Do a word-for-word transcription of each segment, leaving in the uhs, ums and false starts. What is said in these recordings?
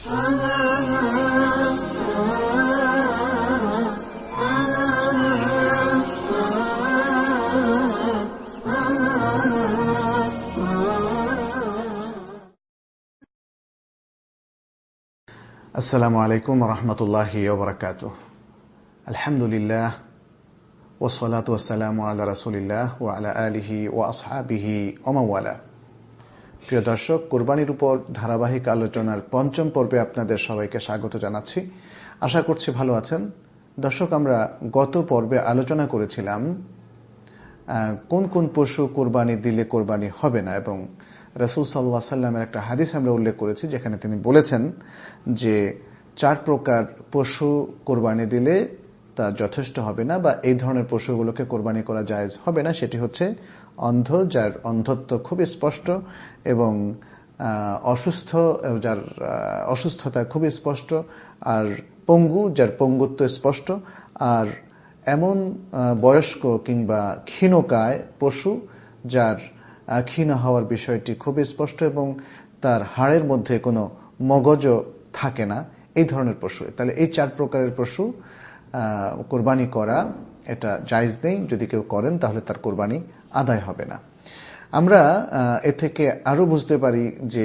আসসালামু আলাইকুম ওয়া রাহমাতুল্লাহি ওয়া বারাকাতুহু। আলহামদুলিল্লাহ ওয়া সলাতু ওয়া সালামু আলা রাসূলিল্লাহ ওয়া আলা আলিহি ওয়া আসহাবিহি ওয়া মান ওয়ালা। প্রিয় দর্শক, কুরবানির উপর ধারাবাহিক আলোচনার পঞ্চম পর্বে আপনাদের সবাইকে স্বাগত জানাচ্ছি। আশা করছি ভালো আছেন। দর্শক, আমরা গত পর্বে আলোচনা করেছিলাম কোন কোন পশু কুরবানি দিলে কুরবানি হবে না, এবং রাসূল সাল্লাল্লাহু আলাইহি ওয়াসাল্লামের একটা হাদিস আমরা উল্লেখ করেছি যেখানে তিনি বলেছেন যে চার প্রকার পশু কোরবানি দিলে তা যথেষ্ট হবে না, বা এই ধরনের পশুগুলোকে কোরবানি করা জায়েজ হবে না। সেটি হচ্ছে অন্ধ, যার অন্ধত্ব খুব স্পষ্ট, এবং অসুস্থ, যার অসুস্থতা খুব স্পষ্ট, আর পঙ্গু, যার পঙ্গুত্ব স্পষ্ট, আর এমন বয়স্ক কিংবা ক্ষীণকায় পশু যার ক্ষীণ হওয়ার বিষয়টি খুব স্পষ্ট এবং তার হাড়ের মধ্যে কোনো মগজও থাকে না, এই ধরনের পশু। তাহলে এই চার প্রকারের পশু কোরবানি করা এটা জায়েজ নেই। যদি কেউ করেন তাহলে তার কোরবানি আদায় হবে না। আমরা এ থেকে আরো বুঝতে পারি যে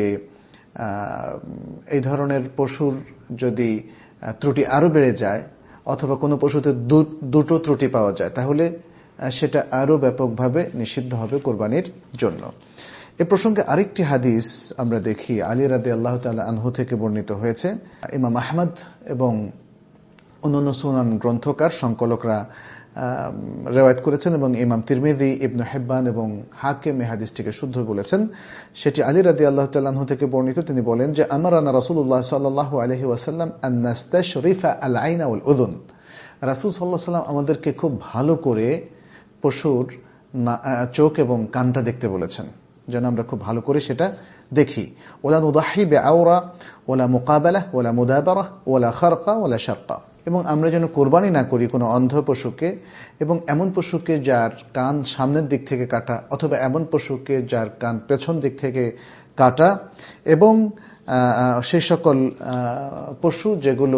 এই ধরনের পশুর যদি ত্রুটি আরো বেড়ে যায়, অথবা কোনো পশুতে দুটো ত্রুটি পাওয়া যায়, তাহলে সেটা আরো ব্যাপকভাবে নিষিদ্ধ হবে কোরবানির জন্য। এ প্রসঙ্গে আরেকটি হাদিস আমরা দেখি, আলী রাদিয়াল্লাহু তাআলা আনহু থেকে বর্ণিত হয়েছে। ইমাম আহমদ এবং অন্যান্য সুনান গ্রন্থকার সংকলকরা রিওয়ায়াত করেছেন, এবং ইমাম তিরমিজি, ইবনে হিব্বান এবং হাকিম এই হাদিসটিকে শুদ্ধ বলেছেন। সেটি আলী রাদিয়াল্লাহু তাআলা আনহু থেকে বর্ণিত। তিনি বলেন যে আমারানা রাসূলুল্লাহ সাল্লাল্লাহু আলাইহি ওয়াসাল্লাম আন নাস্তাশরিফা আল আইনা ওয়াল উযুন। রাসূল সাল্লাল্লাহু আলাইহি ওয়াসাল্লাম আমাদেরকে খুব ভালো করে পশুর চোখ এবং কানটা দেখতে বলেছেন, যেন আমরা খুব ভালো করে সেটা দেখি। ওয়ালা নুদাহি বিআওরা ওয়ালা মুকাবালা ওয়ালা মুদাবারা ওয়ালা খারকা ওয়ালা শারকা। এবং আমরা যেন কোরবানি না করি কোনো অন্ধ পশুকে, এবং এমন পশুকে যার কান সামনের দিক থেকে কাটা, অথবা এমন পশুকে যার কান পেছন দিক থেকে কাটা, এবং সেই সকল পশু যেগুলো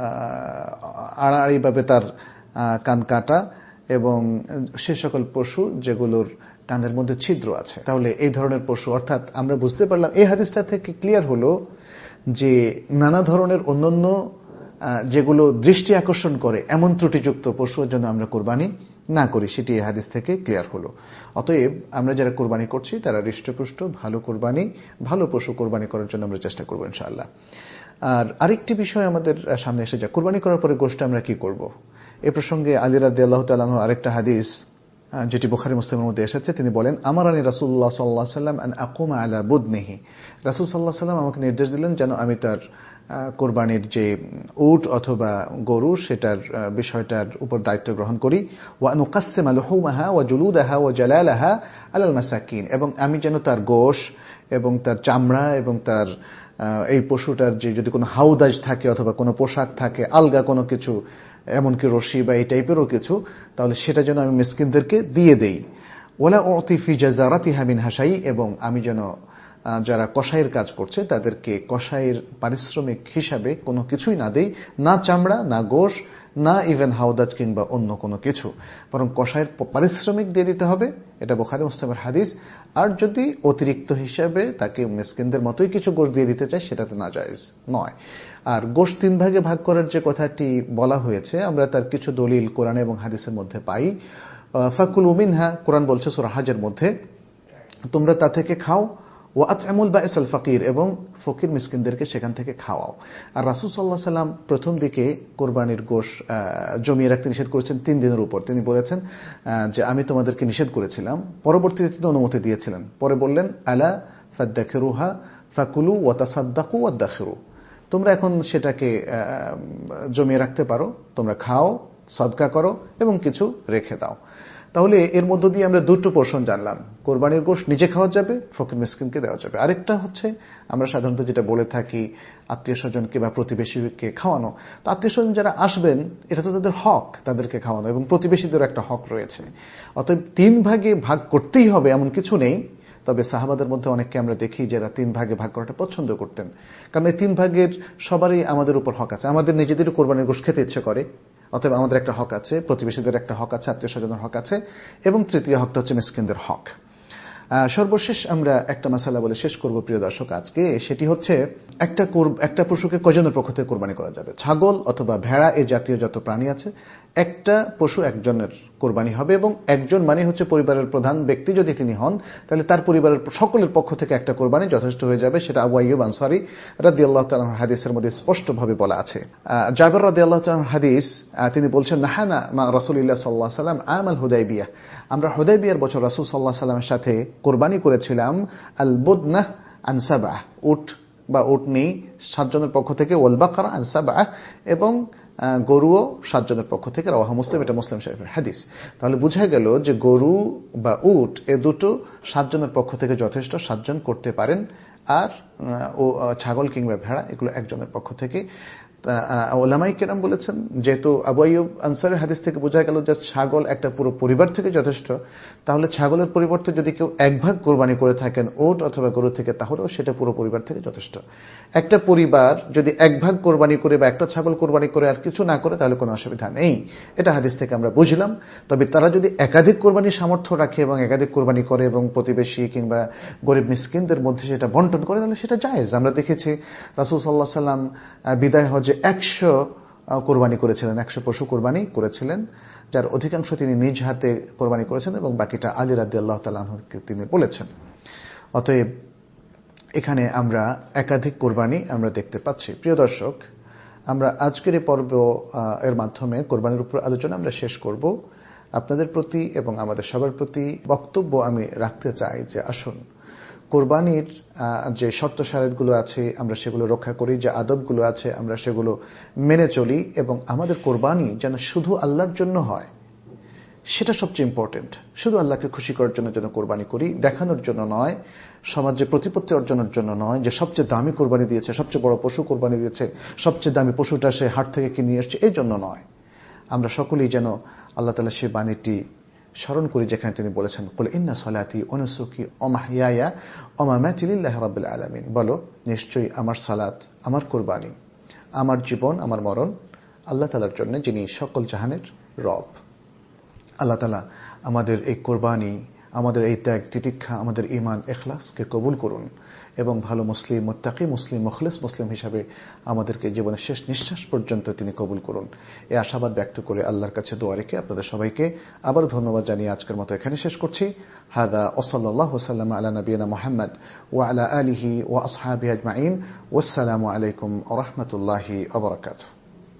আড়াআড়িভাবে তার কান কাটা, এবং সে সকল পশু যেগুলোর কানের মধ্যে ছিদ্র আছে। তাহলে এই ধরনের পশু, অর্থাৎ আমরা বুঝতে পারলাম এই হাদিসটা থেকে ক্লিয়ার হলো যে নানা ধরনের অন্যান্য যেগুলো দৃষ্টি আকর্ষণ করে এমন ত্রুটিযুক্ত পশুর জন্য আমরা কোরবানি না করি, সেটি এই হাদিস থেকে ক্লিয়ার হলো। অতএব আমরা যারা কোরবানি করছি তারা হৃষ্টপুষ্ট ভালো কোরবানি, ভালো পশু কোরবানি করার জন্য আমরা চেষ্টা করবো ইনশাআল্লাহ। আর আরেকটি বিষয় আমাদের সামনে এসে যায়, কোরবানি করার পরে গোশত আমরা কি করব। এ প্রসঙ্গে আলী রাদিয়াল্লাহু তাআলা আনহু আরেকটা হাদিস যেটি বুখারী মুসলিমের মধ্যে এসেছে, তিনি বলেন আমারানি রাসূলুল্লাহ সাল্লাল্লাহু আলাইহি ওয়াসাল্লাম আন আকুমা আলা বুদনিহি। রাসূল সাল্লাল্লাহু আলাইহি ওয়াসাল্লাম আমাকে নির্দেশ দিলেন যেন আমি তার কোরবানির যে উট অথবা গরু সেটার বিষয়টার উপর দায়িত্ব গ্রহণ করি। ওয়া নুকাসসিমা লুহুমাহা ওয়া জুলুদাহা ওয়া জালালাহা আলাল মাসাকিন। এবং আমি যেন তার গোশ এবং তার চামড়া এবং তার এই পশুটার যে যদি কোনো হাউদাজ থাকে অথবা কোনো পোশাক থাকে, আলগা কোনো কিছু, এমনকি রশি বা এই টাইপেরও কিছু, তাহলে সেটা যেন আমি মিসকিনদেরকে দিয়ে দেই। ওয়ালা উতি ফি জাযারাতিহা মিনহা শাই। এবং আমি যেন যারা কসাইয়ের কাজ করছে তাদেরকে কসাইয়ের পারিশ্রমিক হিসাবে কোনো কিছুই না দেই, না চামড়া, না গোশ, না ইভেন হাউদাজ কিংবা অন্য কোনো কিছু, বরং কসাইয়ের পারিশ্রমিক দিয়ে দিতে হবে। এটা বুখারী মুসলিমের হাদিস। আর যদি অতিরিক্ত হিসাবে তাকে মিসকিনদের মতোই কিছু গোশ দিয়ে দিতে চায়, সেটা তো নাজায়েজ নয়। আর গোশ তিন ভাগে ভাগ করার যে কথাটি বলা হয়েছে, আমরা তার কিছু দলিল কোরআন এবং হাদিসের মধ্যে পাই। ফাকুলু মিনহা, কোরআন বলছে সূরা হাজের মধ্যে, তোমরা তা থেকে খাও। ওয়া আত'আমুল বা'iসাল ফাকির, এবং ফকির মিসকিনদেরকে সেখান থেকে খাওয়াও। আর রাসূল সাল্লাল্লাহু আলাইহি ওয়াসাল্লাম প্রথম দিকে কোরবানির গোশ জমিয়ে রাখতে নিষেধ করেছেন তিন দিনের উপর। তিনি বলেছেন যে আমি তোমাদেরকে নিষেধ করেছিলাম, পরবর্তীতে তিনি অনুমতি দিয়েছিলেন। পরে বললেন আলা ফাদাকিরুহা ফাকুলু ওয়া তাসাদ্দাকু ওয়াদাখিরু, তোমরা এখন সেটাকে জমিয়ে রাখতে পারো, তোমরা খাও, সদকা করো এবং কিছু রেখে দাও। তাহলে এর মধ্য দিয়ে আমরা দুটো পোর্শন জানলাম, কোরবানির গোশত নিজে খাওয়া যাবে, ফকির মিসকিনকে দেওয়া যাবে। আরেকটা হচ্ছে আমরা সাধারণত যেটা বলে থাকি আত্মীয় স্বজনকে বা প্রতিবেশীকে খাওয়ানো। তো আত্মীয় স্বজন যারা আসবেন এটা তো তাদের হক, তাদেরকে খাওয়ানো, এবং প্রতিবেশীদের একটা হক রয়েছে। অতএব তিন ভাগে ভাগ করতেই হবে এমন কিছু নেই, তবে সাহাবাদের মধ্যে অনেককে আমরা দেখি যারা তিন ভাগে ভাগ করাটা পছন্দ করতেন, কারণ এই তিন ভাগের সবারই আমাদের উপর হক আছে। আমাদের নিজেদেরও কোরবানির গোশত খেতে ইচ্ছে করে, অতএব আমাদের একটা হক আছে, প্রতিবেশীদের একটা হক আছে, আত্মীয় স্বজনের হক আছে, এবং তৃতীয় হকটা হচ্ছে মিসকিনদের হক। সর্বশেষ আমরা একটা মাসালা বলে শেষ করব প্রিয় দর্শক আজকে, সেটি হচ্ছে একটা একটা পশুকে কয়জনের পক্ষ থেকে কোরবানি করা যাবে। ছাগল অথবা ভেড়া এই জাতীয় যত প্রাণী আছে, একটা পশু একজনের কোরবানি হবে, এবং একজন মানে হচ্ছে পরিবারের প্রধান ব্যক্তি যদি তিনি হন, তাহলে তার পরিবারের সকলের পক্ষ থেকে একটা কোরবানি যথেষ্ট হয়ে যাবে। সেটা আবু আইয়ুব আনসারী রাদিয়াল্লাহু তাআলা হাদিসের মধ্যে স্পষ্টভাবে বলা আছে। জাবের রাদিয়াল্লাহু তাআলা হাদিস, তিনি বলছেন, নাহানা মা রাসূলুল্লাহ সাল্লাল্লাহু আলাইহি ওয়াসাল্লাম আমাল হুদাইবিয়াহ, আমরা হুদাইবিয়ার বছর রাসূল সাল্লাল্লাহু আলাইহি ওয়াসাল্লামের সাথে কোরবানি করেছিলাম আল বুদনাহ আন সাবআহ, উট বা উটনি সাতজনের পক্ষ থেকে, ওয়াল বাকরা আন সাবআহ, এবং গরুও সাতজনের পক্ষ থেকে। রাওয়াহু মুসলিম, এটা মুসলিম শরীফের হাদিস। তাহলে বোঝা গেল যে গরু বা উট এ দুটো সাতজনের পক্ষ থেকে যথেষ্ট, সাতজন করতে পারেন। আর ও ছাগল কিংবা ভেড়া এগুলো একজনের পক্ষ থেকে। ওলামায়ে কেরাম বলেছেন, যেহেতু আবু আইয়ুব আনসারীর হাদিস থেকে বোঝা গেল যে ছাগল একটা পুরো পরিবার থেকে যথেষ্ট, তাহলে ছাগলের পরিবর্তে যদি কেউ এক ভাগ কোরবানি করে থাকেন উট অথবা গরু থেকে, তাহলেও সেটা পুরো পরিবার থেকে যথেষ্ট। একটা পরিবার যদি এক ভাগ কোরবানি করে বা একটা ছাগল কোরবানি করে আর কিছু না করে, তাহলে কোনো অসুবিধা নেই, এটা হাদিস থেকে আমরা বুঝলাম। তবে তারা যদি একাধিক কোরবানির সামর্থ্য রাখে এবং একাধিক কোরবানি করে এবং প্রতিবেশী কিংবা গরিব মিসকিনদের মধ্যে সেটা বন্টন করে, তাহলে সেটা জায়েজ। আমরা দেখেছি রাসূল সাল্লাল্লাহু আলাইহি ওয়াসাল্লাম বিদায় হজে একশো কোরবানি করেছিলেন, একশো পশু কোরবানি করেছিলেন, যার অধিকাংশ তিনি নিজ হাতে কোরবানি করেছেন এবং বাকিটা আলী রাদিয়াল্লাহু তাআলা আনহুকে তিনি বলেছেন। অতএব এখানে আমরা একাধিক কোরবানি আমরা দেখতে পাচ্ছি। প্রিয় দর্শক, আমরা আজকের এই পর্ব এর মাধ্যমে কোরবানির উপর আলোচনা আমরা শেষ করব। আপনাদের প্রতি এবং আমাদের সবার প্রতি বক্তব্য আমি রাখতে চাই যে আসুন কোরবানির যে শর্ত সারতগুলো আছে আমরা সেগুলো রক্ষা করি, যে আদবগুলো আছে আমরা সেগুলো মেনে চলি, এবং আমাদের কোরবানি যেন শুধু আল্লাহর জন্য হয়, সেটা সবচেয়ে ইম্পর্টেন্ট। শুধু আল্লাহকে খুশি করার জন্য যেন কোরবানি করি, দেখানোর জন্য নয়, সমাজে প্রতিপত্তি অর্জনের জন্য নয়, যে সবচেয়ে দামি কোরবানি দিয়েছে, সবচেয়ে বড় পশু কোরবানি দিয়েছে, সবচেয়ে দামি পশুটা সে হাট থেকে কিনে এসছে, এই জন্য নয়। আমরা সকলেই যেন আল্লাহ তাআলা সেই বাণীটি স্মরণ করি যেখানে তিনি বলেছেন, কুল ইন্না সালাতি ওয়া নুসুকি ওয়া মাহইয়ায়া ওয়া মামাতি লিল্লাহি রাব্বিল আলামিন, বলো নিশ্চয়ই আমার সালাত, আমার কুরবানি, আমার জীবন, আমার মরণ আল্লাহ তাআলার জন্য, যিনি সকল জাহানের রব। আল্লাহ তাআলা আমাদের এই কোরবানি, আমাদের এই ত্যাগ তিতিক্ষা, আমাদের ঈমান ইখলাসকে কবুল করুন এবং ভালো মুসলিম, মুত্তাকি মুসলিম, মুখলিস মুসলিম হিসাবে আমাদেরকে জীবনের শেষ নিঃশ্বাস পর্যন্ত তিনি কবুল করুন। এই আশাবাদ ব্যক্ত করে আল্লাহর কাছে দোয়া রেখে আপনাদের সবাইকে আবার ধন্যবাদ জানিয়ে আজকের মতো এখানে শেষ করছি। হাদা ওয়া সাল্লাল্লাহু ওয়া সাল্লামা আলা নবিয়িনা মুহাম্মদ ওয়া আলা আলিহি ওয়া আসহাবিহি আজমাইন। ওয়াসসালামু আলাইকুম ওয়া রাহমাতুল্লাহি ওয়া বারাকাতুহু।